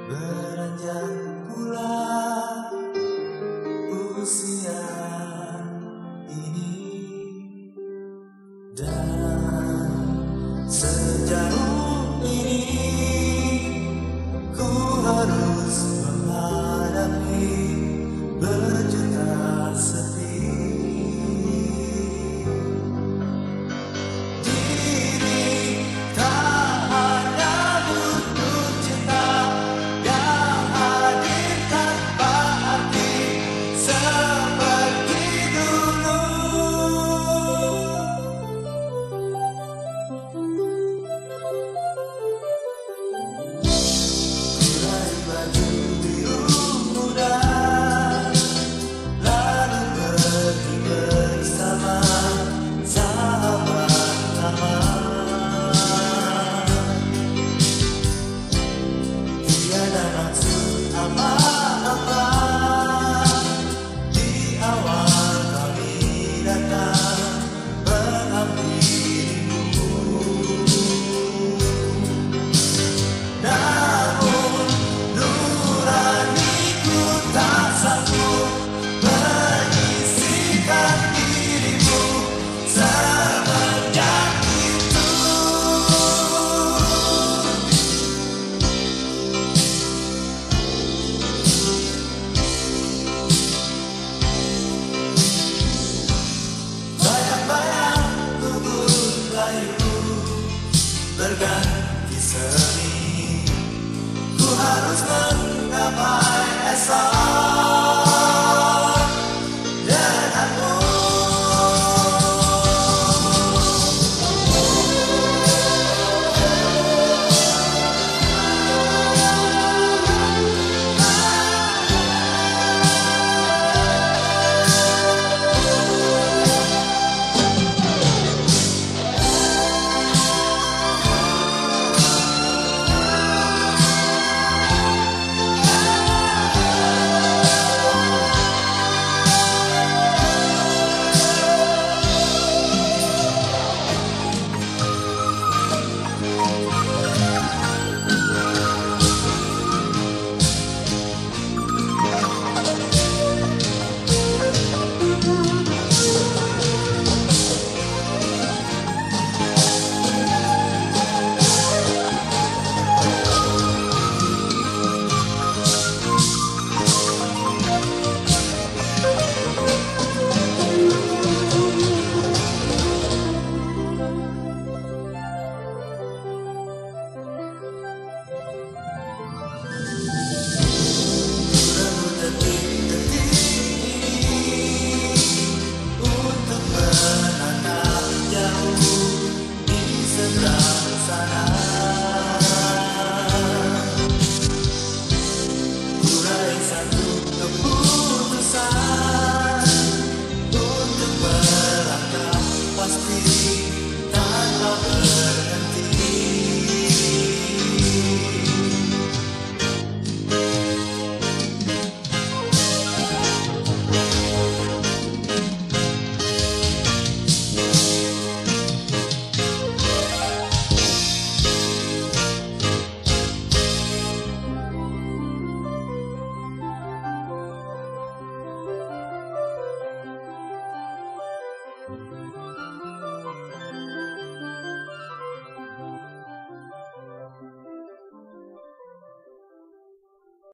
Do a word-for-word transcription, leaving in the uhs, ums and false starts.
Beranjak pula usia ini, dan sejauh ini ku harus menghadapi berjuta sepi. Diri tak hanya butuh cinta yang hadir tanpa arti seperti dulu. Kurai baju biru muda, lalu pergi bersama sahabat lama. Tiada maksud apa-apa di awal kami datang menghampirimu. Namun nuraniku tak sanggup menyisihkan dirimu semenjak itu. Bayang-bayang gugur layu berganti seni, ku harus menggapai esok denganmu. Untuk menatap jauh di seberang sana, kurai satu keputusan untuk melangkah pasti tanpa berhenti. Thank you.